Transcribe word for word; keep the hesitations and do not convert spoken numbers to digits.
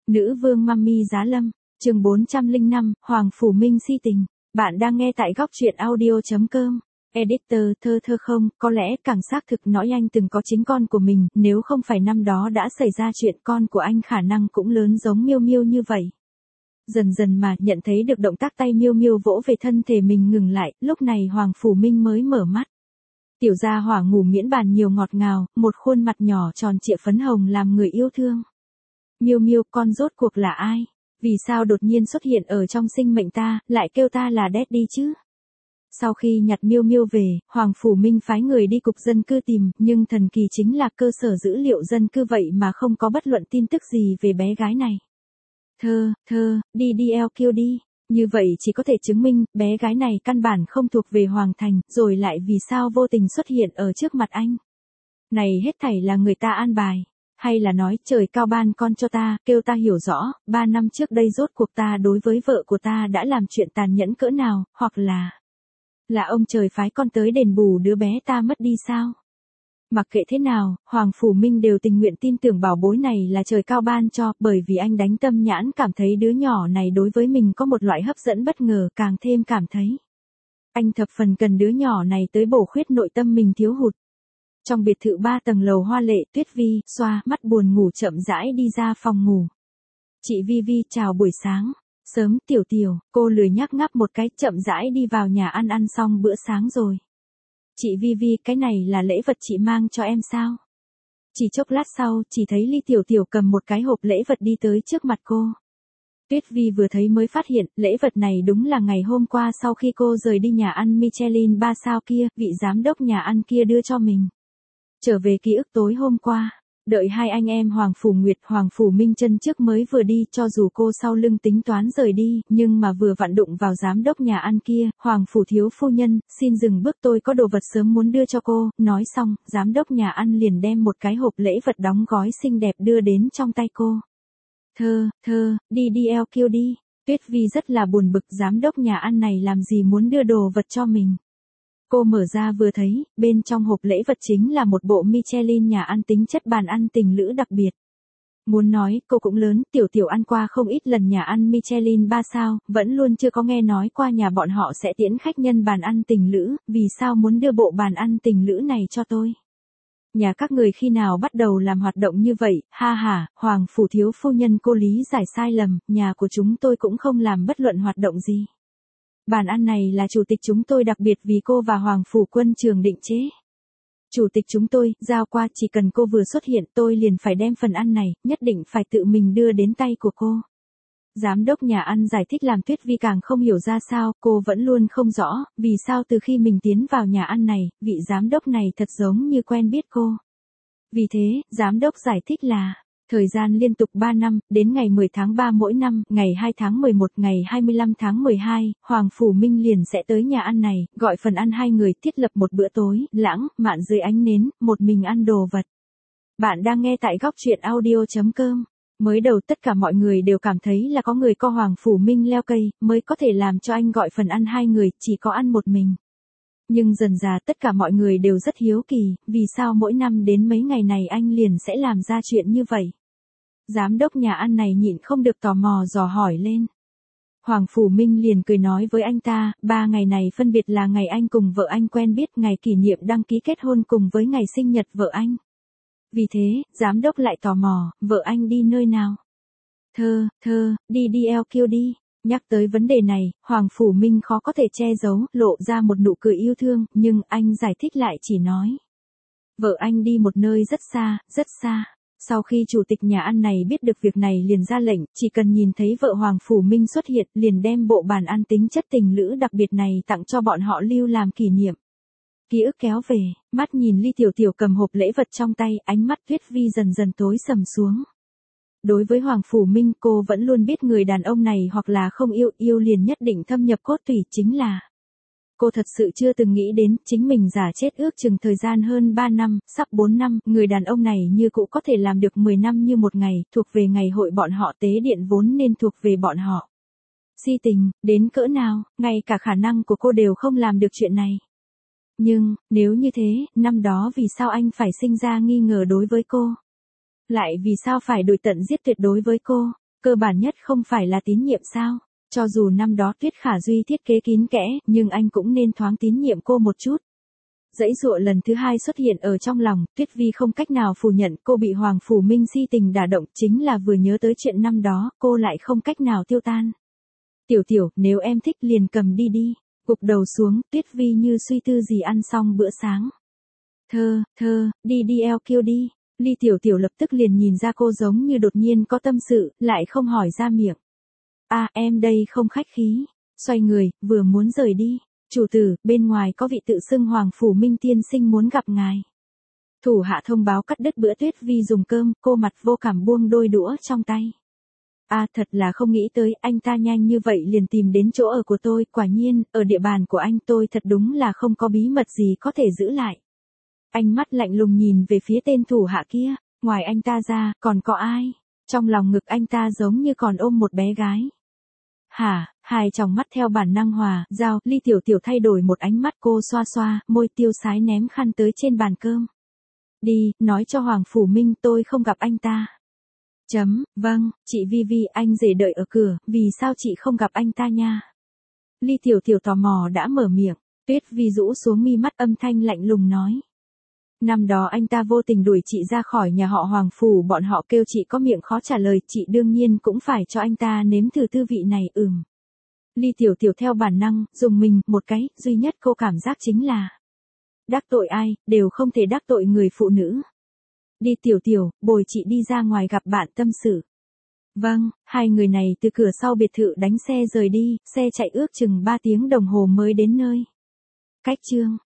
Nữ vương Mummy Giá Lâm, chương bốn trăm lẻ năm, Hoàng Phủ Minh si tình. Bạn đang nghe tại góc truyện audio chấm com. Editor, thơ thơ không, có lẽ càng xác thực nói anh từng có chính con của mình, nếu không phải năm đó đã xảy ra chuyện con của anh khả năng cũng lớn giống Miêu Miêu như vậy. Dần dần mà nhận thấy được động tác tay Miêu Miêu vỗ về thân thể mình ngừng lại, lúc này Hoàng Phủ Minh mới mở mắt. Tiểu gia hỏa ngủ miễn bàn nhiều ngọt ngào, một khuôn mặt nhỏ tròn trịa phấn hồng làm người yêu thương. Miêu Miêu, con rốt cuộc là ai? Vì sao đột nhiên xuất hiện ở trong sinh mệnh ta, lại kêu ta là Daddy chứ? Sau khi nhặt Miêu Miêu về, Hoàng Phủ Minh phái người đi cục dân cư tìm, nhưng thần kỳ chính là cơ sở dữ liệu dân cư vậy mà không có bất luận tin tức gì về bé gái này. Thơ, thơ, đi đi eo kêu đi. Như vậy chỉ có thể chứng minh, bé gái này căn bản không thuộc về Hoàng Thành, rồi lại vì sao vô tình xuất hiện ở trước mặt anh. Này hết thảy là người ta an bài. Hay là nói trời cao ban con cho ta, kêu ta hiểu rõ, ba năm trước đây rốt cuộc ta đối với vợ của ta đã làm chuyện tàn nhẫn cỡ nào, hoặc là... Là ông trời phái con tới đền bù đứa bé ta mất đi sao? Mặc kệ thế nào, Hoàng Phủ Minh đều tình nguyện tin tưởng bảo bối này là trời cao ban cho, bởi vì anh đánh tâm nhãn cảm thấy đứa nhỏ này đối với mình có một loại hấp dẫn bất ngờ, càng thêm cảm thấy. Anh thập phần cần đứa nhỏ này tới bổ khuyết nội tâm mình thiếu hụt. Trong biệt thự ba tầng lầu hoa lệ, Tuyết Vi, xoa, mắt buồn ngủ chậm rãi đi ra phòng ngủ. Chị Vi Vi chào buổi sáng. Sớm, Tiểu Tiểu, cô lười nhác ngáp một cái, chậm rãi đi vào nhà ăn ăn xong bữa sáng rồi. Chị Vi Vi, cái này là lễ vật chị mang cho em sao? Chỉ chốc lát sau, chỉ thấy Ly Tiểu Tiểu cầm một cái hộp lễ vật đi tới trước mặt cô. Tuyết Vi vừa thấy mới phát hiện, lễ vật này đúng là ngày hôm qua sau khi cô rời đi nhà ăn Michelin ba sao kia, vị giám đốc nhà ăn kia đưa cho mình. Trở về ký ức tối hôm qua, đợi hai anh em Hoàng Phủ Nguyệt, Hoàng Phủ Minh chân trước mới vừa đi, cho dù cô sau lưng tính toán rời đi, nhưng mà vừa vặn đụng vào giám đốc nhà ăn kia, Hoàng Phủ thiếu phu nhân, xin dừng bước, tôi có đồ vật sớm muốn đưa cho cô, nói xong, giám đốc nhà ăn liền đem một cái hộp lễ vật đóng gói xinh đẹp đưa đến trong tay cô. Thơ, thơ, đi đi eo kêu đi. Tuyết Vi rất là buồn bực, giám đốc nhà ăn này làm gì muốn đưa đồ vật cho mình. Cô mở ra vừa thấy, bên trong hộp lễ vật chính là một bộ Michelin nhà ăn tính chất bàn ăn tình lữ đặc biệt. Muốn nói, cô cũng lớn, Tiểu Tiểu ăn qua không ít lần nhà ăn Michelin ba sao, vẫn luôn chưa có nghe nói qua nhà bọn họ sẽ tiễn khách nhân bàn ăn tình lữ, vì sao muốn đưa bộ bàn ăn tình lữ này cho tôi? Nhà các người khi nào bắt đầu làm hoạt động như vậy, ha ha, Hoàng Phủ thiếu phu nhân cô lý giải sai lầm, nhà của chúng tôi cũng không làm bất luận hoạt động gì. Bàn ăn này là chủ tịch chúng tôi đặc biệt vì cô và Hoàng Phủ quân trường định chế. Chủ tịch chúng tôi, giao qua, chỉ cần cô vừa xuất hiện tôi liền phải đem phần ăn này, nhất định phải tự mình đưa đến tay của cô. Giám đốc nhà ăn giải thích làm Tuyết Vi càng không hiểu ra sao, cô vẫn luôn không rõ, vì sao từ khi mình tiến vào nhà ăn này, vị giám đốc này thật giống như quen biết cô. Vì thế, giám đốc giải thích là... Thời gian liên tục ba năm, đến ngày mười tháng ba mỗi năm, ngày hai tháng mười một, ngày hai mươi lăm tháng mười hai, Hoàng Phủ Minh liền sẽ tới nhà ăn này, gọi phần ăn hai người, thiết lập một bữa tối, lãng, mạn dưới ánh nến, một mình ăn đồ vật. Bạn đang nghe tại góc truyện audio chấm com. Mới đầu tất cả mọi người đều cảm thấy là có người co Hoàng Phủ Minh leo cây, mới có thể làm cho anh gọi phần ăn hai người, chỉ có ăn một mình. Nhưng dần dà tất cả mọi người đều rất hiếu kỳ, vì sao mỗi năm đến mấy ngày này anh liền sẽ làm ra chuyện như vậy. Giám đốc nhà ăn này nhịn không được tò mò dò hỏi lên. Hoàng Phủ Minh liền cười nói với anh ta, ba ngày này phân biệt là ngày anh cùng vợ anh quen biết, ngày kỷ niệm đăng ký kết hôn cùng với ngày sinh nhật vợ anh. Vì thế, giám đốc lại tò mò, vợ anh đi nơi nào? Thơ, thơ, đi đi eo kêu đi. Nhắc tới vấn đề này, Hoàng Phủ Minh khó có thể che giấu, lộ ra một nụ cười yêu thương, nhưng anh giải thích lại chỉ nói. Vợ anh đi một nơi rất xa, rất xa. Sau khi chủ tịch nhà ăn này biết được việc này liền ra lệnh, chỉ cần nhìn thấy vợ Hoàng Phủ Minh xuất hiện, liền đem bộ bàn ăn tính chất tình lữ đặc biệt này tặng cho bọn họ lưu làm kỷ niệm. Ký ức kéo về, mắt nhìn Ly Tiểu Tiểu cầm hộp lễ vật trong tay, ánh mắt Tuyết Vi dần dần tối sầm xuống. Đối với Hoàng Phủ Minh, cô vẫn luôn biết người đàn ông này hoặc là không yêu, yêu liền nhất định thâm nhập cốt tủy, chính là... Cô thật sự chưa từng nghĩ đến, chính mình giả chết ước chừng thời gian hơn ba năm, sắp bốn năm, người đàn ông này như cũ có thể làm được mười năm như một ngày, thuộc về ngày hội bọn họ tế điện vốn nên thuộc về bọn họ. Si tình, đến cỡ nào, ngay cả khả năng của cô đều không làm được chuyện này. Nhưng, nếu như thế, năm đó vì sao anh phải sinh ra nghi ngờ đối với cô? Lại vì sao phải đuổi tận giết tuyệt đối với cô? Cơ bản nhất không phải là tín nhiệm sao? Cho dù năm đó Tuyết Khả Duy thiết kế kín kẽ, nhưng anh cũng nên thoáng tín nhiệm cô một chút. Dãy dụa lần thứ hai xuất hiện ở trong lòng, Tuyết Vi không cách nào phủ nhận cô bị Hoàng Phủ Minh si tình đả động, chính là vừa nhớ tới chuyện năm đó, cô lại không cách nào tiêu tan. Tiểu tiểu, nếu em thích liền cầm đi đi. Gục đầu xuống, Tuyết Vi như suy tư gì ăn xong bữa sáng. Thơ, thơ, đi đi eo kêu đi. Ly Tiểu Tiểu lập tức liền nhìn ra cô giống như đột nhiên có tâm sự, lại không hỏi ra miệng. À, em đây không khách khí. Xoay người, vừa muốn rời đi. Chủ tử, bên ngoài có vị tự xưng Hoàng Phủ Minh tiên sinh muốn gặp ngài. Thủ hạ thông báo cắt đứt bữa Tuyết Vi dùng cơm, cô mặt vô cảm buông đôi đũa trong tay. À, thật là không nghĩ tới, anh ta nhanh như vậy liền tìm đến chỗ ở của tôi, quả nhiên, ở địa bàn của anh tôi thật đúng là không có bí mật gì có thể giữ lại. Ánh mắt lạnh lùng nhìn về phía tên thủ hạ kia, ngoài anh ta ra, còn có ai? Trong lòng ngực anh ta giống như còn ôm một bé gái. Hả, hai tròng mắt theo bản năng hòa, giao, Ly Tiểu Tiểu thay đổi một ánh mắt cô xoa xoa, môi tiêu sái ném khăn tới trên bàn cơm. Đi, nói cho Hoàng Phủ Minh tôi không gặp anh ta. Chấm, vâng, chị Vi Vi anh rể đợi ở cửa, vì sao chị không gặp anh ta nha? Ly Tiểu Tiểu tò mò đã mở miệng, Tuyết Vi rũ xuống mi mắt âm thanh lạnh lùng nói. Năm đó anh ta vô tình đuổi chị ra khỏi nhà họ Hoàng Phủ, bọn họ kêu chị có miệng khó trả lời, chị đương nhiên cũng phải cho anh ta nếm thử tư vị này. Ừm. Ly Tiểu Tiểu theo bản năng, dùng mình, một cái, duy nhất cô cảm giác chính là đắc tội ai, đều không thể đắc tội người phụ nữ. Đi Tiểu Tiểu, bồi chị đi ra ngoài gặp bạn tâm sự. Vâng, hai người này từ cửa sau biệt thự đánh xe rời đi, xe chạy ước chừng ba tiếng đồng hồ mới đến nơi. Cách chương